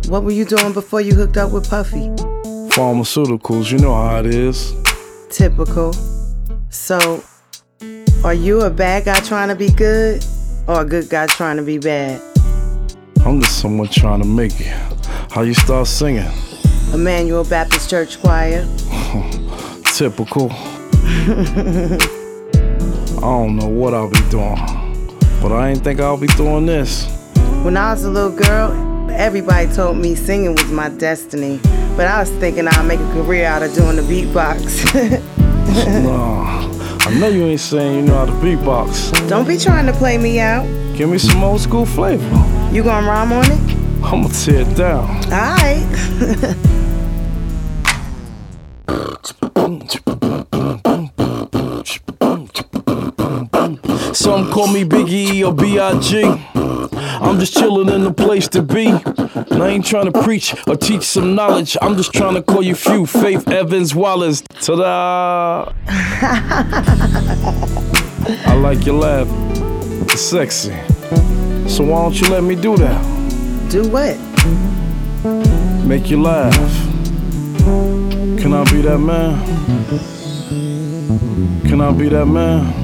What were you doing before you hooked up with Puffy? Pharmaceuticals, you know how it is. Typical. So, are you a bad guy trying to be good, or a good guy trying to be bad? I'm just someone trying to make it. How you start singing? Emmanuel Baptist Church Choir. Typical. I don't know what I'll be doing, but I ain't think I'll be doing this. When I was a little girl, everybody told me singing was my destiny, but I was thinking I'd make a career out of doing the beatbox. Nah, I know you ain't saying you know how to beatbox. Don't be trying to play me out. Give me some old school flavor. You gonna rhyme on it? I'ma tear it down. Alright. Some call me Biggie or B.I.G. I'm just chillin' in the place to be. And I ain't trying to preach or teach some knowledge. I'm just trying to call you few. Faith Evans Wallace. Ta-da! I like your laugh. It's sexy. So why don't you let me do that? Do what? Make you laugh. Can I be that man? Can I be that man?